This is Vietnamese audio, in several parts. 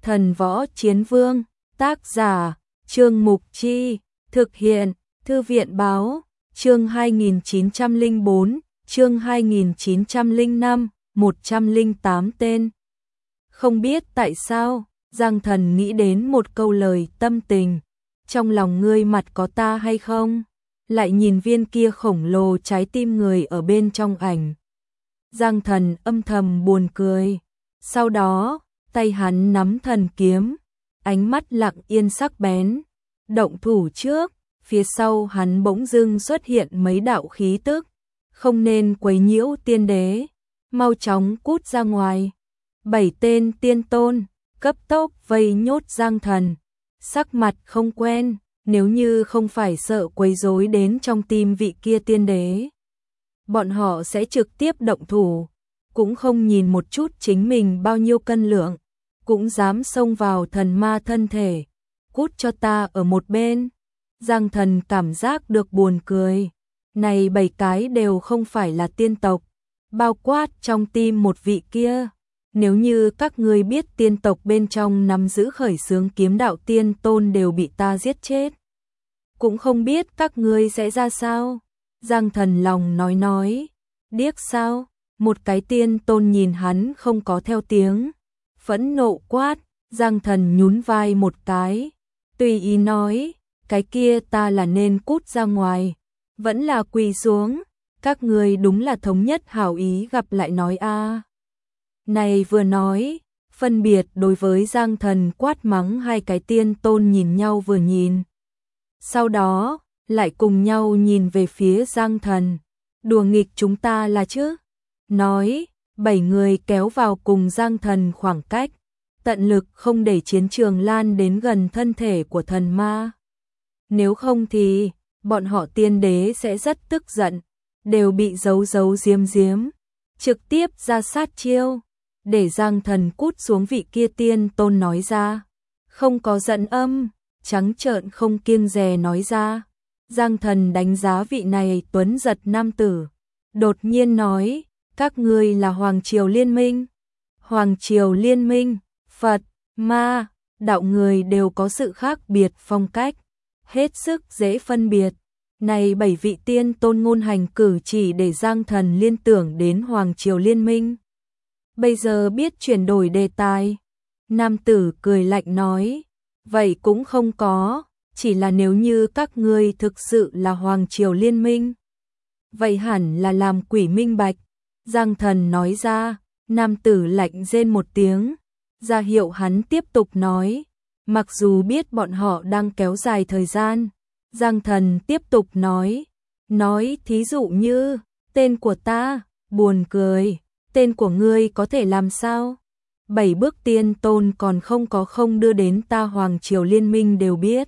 Thần Võ Chiến Vương, tác giả, Trương Mục Chi, thực hiện, Thư viện báo, chương 2904, chương 2905, 108 tên. Không biết tại sao, Giang Thần nghĩ đến một câu lời tâm tình, trong lòng ngươi mặt có ta hay không? Lại nhìn viên kia khổng lồ trái tim người ở bên trong ảnh. Giang Thần âm thầm buồn cười, sau đó, tay hắn nắm thần kiếm, ánh mắt lặng yên sắc bén, động thủ trước, phía sau hắn bỗng dưng xuất hiện mấy đạo khí tức, không nên quấy nhiễu tiên đế, mau chóng cút ra ngoài. 7 tên tiên tôn, cấp tốc vây nhốt Giang Thần, sắc mặt không quen, nếu như không phải sợ quấy rối đến trong tim vị kia tiên đế. Bọn họ sẽ trực tiếp động thủ, cũng không nhìn một chút chính mình bao nhiêu cân lượng, cũng dám xông vào thần ma thân thể, cút cho ta ở một bên. Giang Thần cảm giác được buồn cười, này 7 cái đều không phải là tiên tộc, bao quát trong tim một vị kia. Nếu như các ngươi biết tiên tộc bên trong nắm giữ khởi xướng kiếm đạo tiên tôn đều bị ta giết chết, cũng không biết các ngươi sẽ ra sao. Giang Thần lòng nói, điếc sao? Một cái tiên tôn nhìn hắn không có theo tiếng, phẫn nộ quát. Giang Thần nhún vai một cái, tùy ý nói, cái kia ta là nên cút ra ngoài, vẫn là quỳ xuống, các ngươi đúng là thống nhất hảo ý gặp lại nói a. Này vừa nói, phân biệt đối với Giang Thần quát mắng hai cái tiên tôn nhìn nhau vừa nhìn. Sau đó, lại cùng nhau nhìn về phía Giang Thần, đùa nghịch chúng ta là chứ? Nói, 7 người kéo vào cùng Giang Thần khoảng cách, tận lực không để chiến trường lan đến gần thân thể của thần ma. Nếu không thì, bọn họ tiên đế sẽ rất tức giận, đều bị giấu giếm, trực tiếp ra sát chiêu, để Giang Thần cút xuống. Vị kia tiên tôn nói ra, không có giận âm, trắng trợn không kiêng dè nói ra. Giang Thần đánh giá vị này tuấn giật nam tử, đột nhiên nói, các ngươi là Hoàng Triều Liên Minh. Hoàng Triều Liên Minh, Phật, Ma, đạo người đều có sự khác biệt phong cách, hết sức dễ phân biệt. Này 7 vị tiên tôn ngôn hành cử chỉ để Giang Thần liên tưởng đến Hoàng Triều Liên Minh. Bây giờ biết chuyển đổi đề tài. Nam tử cười lạnh nói, vậy cũng không có, chỉ là nếu như các ngươi thực sự là Hoàng Triều Liên Minh, vậy hẳn là làm quỷ minh bạch. Giang Thần nói ra. Nam tử lạnh rên một tiếng, ra hiệu hắn tiếp tục nói. Mặc dù biết bọn họ đang kéo dài thời gian, Giang Thần tiếp tục nói, thí dụ như, tên của ta, buồn cười, tên của ngươi có thể làm sao? 7 bước tiên tôn còn không đưa đến ta Hoàng Triều Liên Minh đều biết.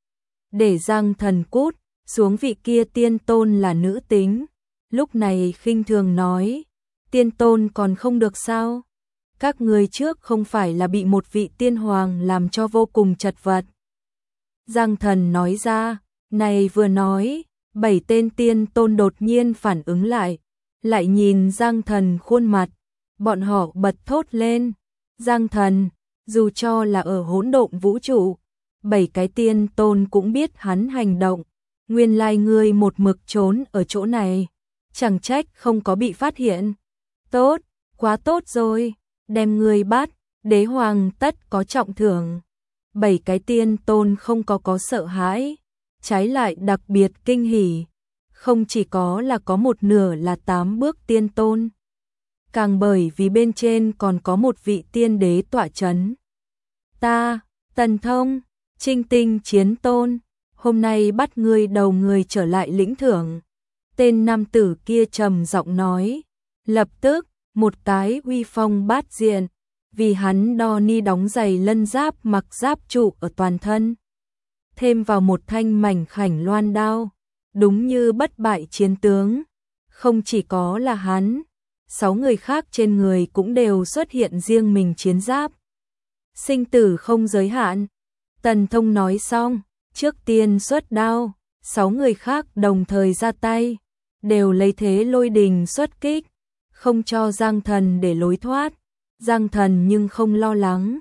Để Giang Thần cút xuống. Vị kia tiên tôn là nữ tính, lúc này khinh thường nói, tiên tôn còn không được sao? Các người trước không phải là bị một vị tiên hoàng làm cho vô cùng chật vật. Giang Thần nói ra. Này vừa nói, 7 tên tiên tôn đột nhiên phản ứng lại nhìn Giang Thần khuôn mặt, bọn họ bật thốt lên. Giang Thần, dù cho là ở hỗn độn vũ trụ, 7 cái tiên tôn cũng biết hắn hành động, nguyên lai ngươi một mực trốn ở chỗ này, chẳng trách không có bị phát hiện. Tốt, quá tốt rồi, đem ngươi bắt, đế hoàng tất có trọng thưởng. 7 cái tiên tôn không có sợ hãi, trái lại đặc biệt kinh hỉ, không chỉ có là có một nửa là 8 bước tiên tôn, càng bởi vì bên trên còn có một vị tiên đế tọa chấn. Ta, Tần Thông, Trinh Tinh Chiến Tôn, hôm nay bắt ngươi đầu người trở lại lĩnh thưởng. Tên nam tử kia trầm giọng nói, lập tức, một cái uy phong bát diện, vì hắn đo ni đóng giày lân giáp mặc giáp trụ ở toàn thân, thêm vào một thanh mảnh khảnh loan đao, đúng như bất bại chiến tướng. Không chỉ có là hắn, 6 người khác trên người cũng đều xuất hiện riêng mình chiến giáp. Sinh tử không giới hạn. Tần Thông nói xong, trước tiên xuất đao, 6 người khác đồng thời ra tay, đều lấy thế lôi đình xuất kích, không cho Giang Thần để lối thoát. Giang Thần nhưng không lo lắng,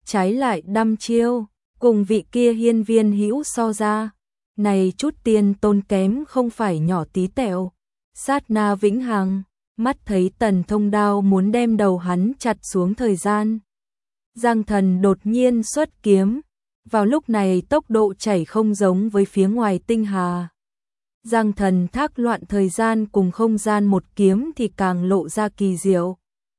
trái lại đăm chiêu, cùng vị kia hiên viên hữu so ra. Này chút tiên tôn kém không phải nhỏ tí tẹo. Sát na vĩnh hằng, mắt thấy Tần Thông đao muốn đem đầu hắn chặt xuống thời gian. Giang Thần đột nhiên xuất kiếm, vào lúc này tốc độ chảy không giống với phía ngoài tinh hà. Giang Thần thác loạn thời gian cùng không gian một kiếm thì càng lộ ra kỳ diệu.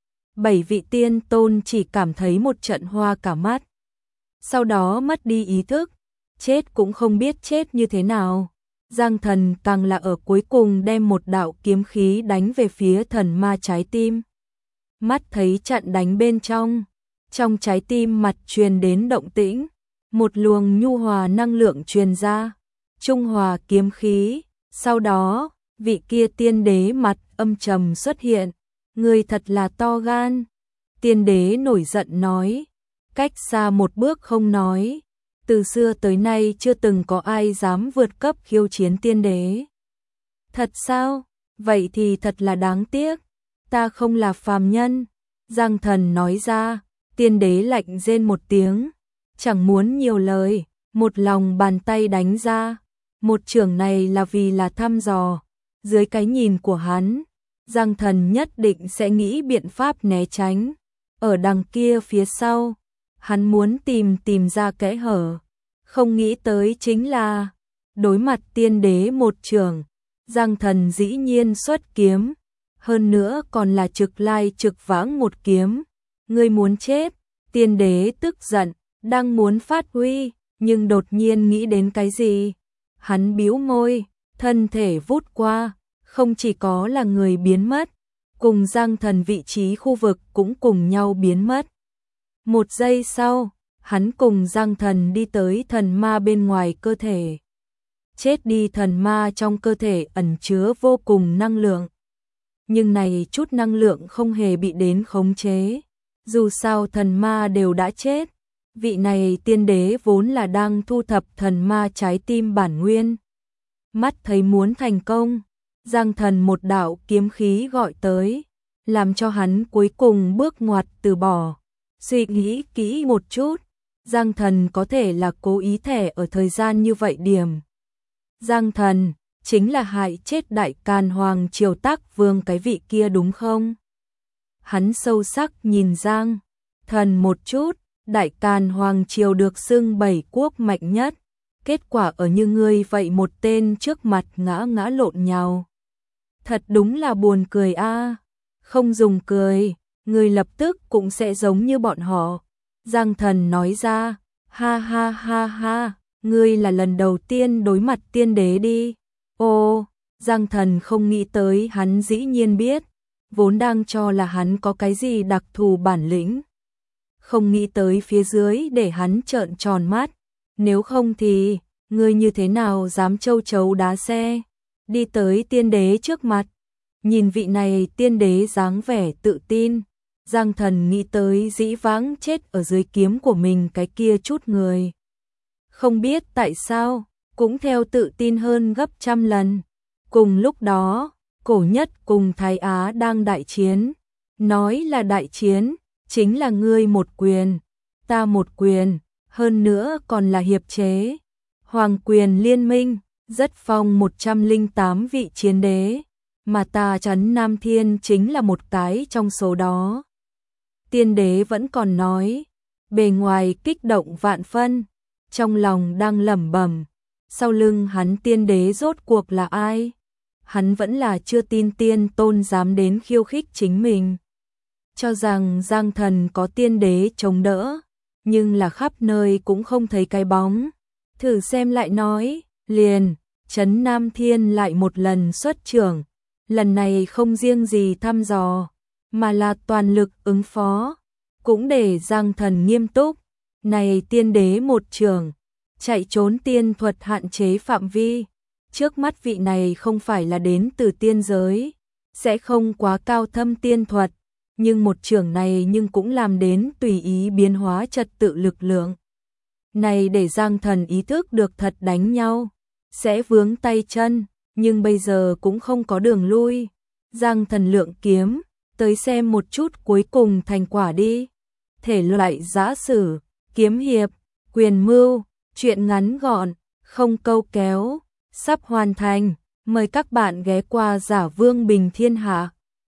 7 vị tiên tôn chỉ cảm thấy một trận hoa cả mắt. Sau đó mất đi ý thức, chết cũng không biết chết như thế nào. Giang Thần càng là ở cuối cùng đem một đạo kiếm khí đánh về phía thần ma trái tim. Mắt thấy trận đánh bên trong trái tim mặt truyền đến động tĩnh, một luồng nhu hòa năng lượng truyền ra, trung hòa kiếm khí. Sau đó, vị kia tiên đế mặt âm trầm xuất hiện, người thật là to gan. Tiên đế nổi giận nói, cách xa một bước không nói, từ xưa tới nay chưa từng có ai dám vượt cấp khiêu chiến tiên đế. Thật sao? Vậy thì thật là đáng tiếc, ta không là phàm nhân. Giang Thần nói ra, tiên đế lạnh rên một tiếng, chẳng muốn nhiều lời, một lòng bàn tay đánh ra. Một chưởng này là vì là thăm dò, dưới cái nhìn của hắn, Giang Thần nhất định sẽ nghĩ biện pháp né tránh. Ở đằng kia phía sau, hắn muốn tìm ra kẽ hở, không nghĩ tới chính là đối mặt tiên đế một chưởng, Giang Thần dĩ nhiên xuất kiếm, hơn nữa còn là trực lai trực vãng một kiếm. Ngươi muốn chết? Tiên đế tức giận, đang muốn phát huy, nhưng đột nhiên nghĩ đến cái gì? Hắn bĩu môi, thân thể vút qua, không chỉ có là người biến mất, cùng Giang Thần vị trí khu vực cũng cùng nhau biến mất. Một giây sau, hắn cùng Giang Thần đi tới thần ma bên ngoài cơ thể. Chết đi thần ma trong cơ thể ẩn chứa vô cùng năng lượng. Nhưng này chút năng lượng không hề bị đến khống chế. Dù sao thần ma đều đã chết. Vị này tiên đế vốn là đang thu thập thần ma trái tim bản nguyên. Mắt thấy muốn thành công, Giang Thần một đạo kiếm khí gọi tới, làm cho hắn cuối cùng bước ngoặt từ bỏ. Suy nghĩ kỹ một chút, Giang Thần có thể là cố ý thẻ ở thời gian như vậy điểm. Giang Thần chính là hại chết Đại Càn Hoàng Triều Tắc Vương cái vị kia đúng không? Hắn sâu sắc nhìn Giang Thần một chút, Đại Càn Hoàng Triều được xưng 7 quốc mạnh nhất, kết quả ở như ngươi vậy một tên trước mặt ngã lộn nhào. Thật đúng là buồn cười a. Không dùng cười, ngươi lập tức cũng sẽ giống như bọn họ. Giang Thần nói ra, ha ha ha ha, ngươi là lần đầu tiên đối mặt tiên đế đi. Ô, Giang Thần không nghĩ tới hắn dĩ nhiên biết, vốn đang cho là hắn có cái gì đặc thù bản lĩnh. Không nghĩ tới phía dưới để hắn trợn tròn mắt, nếu không thì, ngươi như thế nào dám châu chấu đá xe, đi tới tiên đế trước mặt. Nhìn vị này tiên đế dáng vẻ tự tin, Giang Thần nghĩ tới dĩ vãng chết ở dưới kiếm của mình cái kia chút người. Không biết tại sao, cũng theo tự tin hơn gấp trăm lần. Cùng lúc đó, Cổ Nhất cùng Thái Á đang đại chiến. Nói là đại chiến, chính là ngươi một quyền, ta một quyền, hơn nữa còn là hiệp chế. Hoàng quyền liên minh, rất phong 108 vị chiến đế, mà ta Trấn Nam Thiên chính là một cái trong số đó. Tiên đế vẫn còn nói, bề ngoài kích động vạn phân, trong lòng đang lẩm bẩm, sau lưng hắn tiên đế rốt cuộc là ai? Hắn vẫn là chưa tin tiên tôn dám đến khiêu khích chính mình. Cho rằng Giang Thần có tiên đế chống đỡ, nhưng là khắp nơi cũng không thấy cái bóng. Thử xem lại nói, liền, Trấn Nam Thiên lại một lần xuất trưởng, lần này không riêng gì thăm dò, mà là toàn lực ứng phó, cũng để Giang Thần nghiêm túc. Này tiên đế một trưởng, chạy trốn tiên thuật hạn chế phạm vi, trước mắt vị này không phải là đến từ tiên giới, sẽ không quá cao thâm tiên thuật, nhưng một trưởng này nhưng cũng làm đến tùy ý biến hóa trật tự lực lượng. Này để Giang Thần ý thức được thật đánh nhau, sẽ vướng tay chân, nhưng bây giờ cũng không có đường lui. Giang Thần lượng kiếm, tới xem một chút cuối cùng thành quả đi. Thể loại giã sử, kiếm hiệp, quyền mưu, truyện ngắn gọn, không câu kéo, sắp hoàn thành. Mời các bạn ghé qua Giả Vương Bình Thiên Hạ.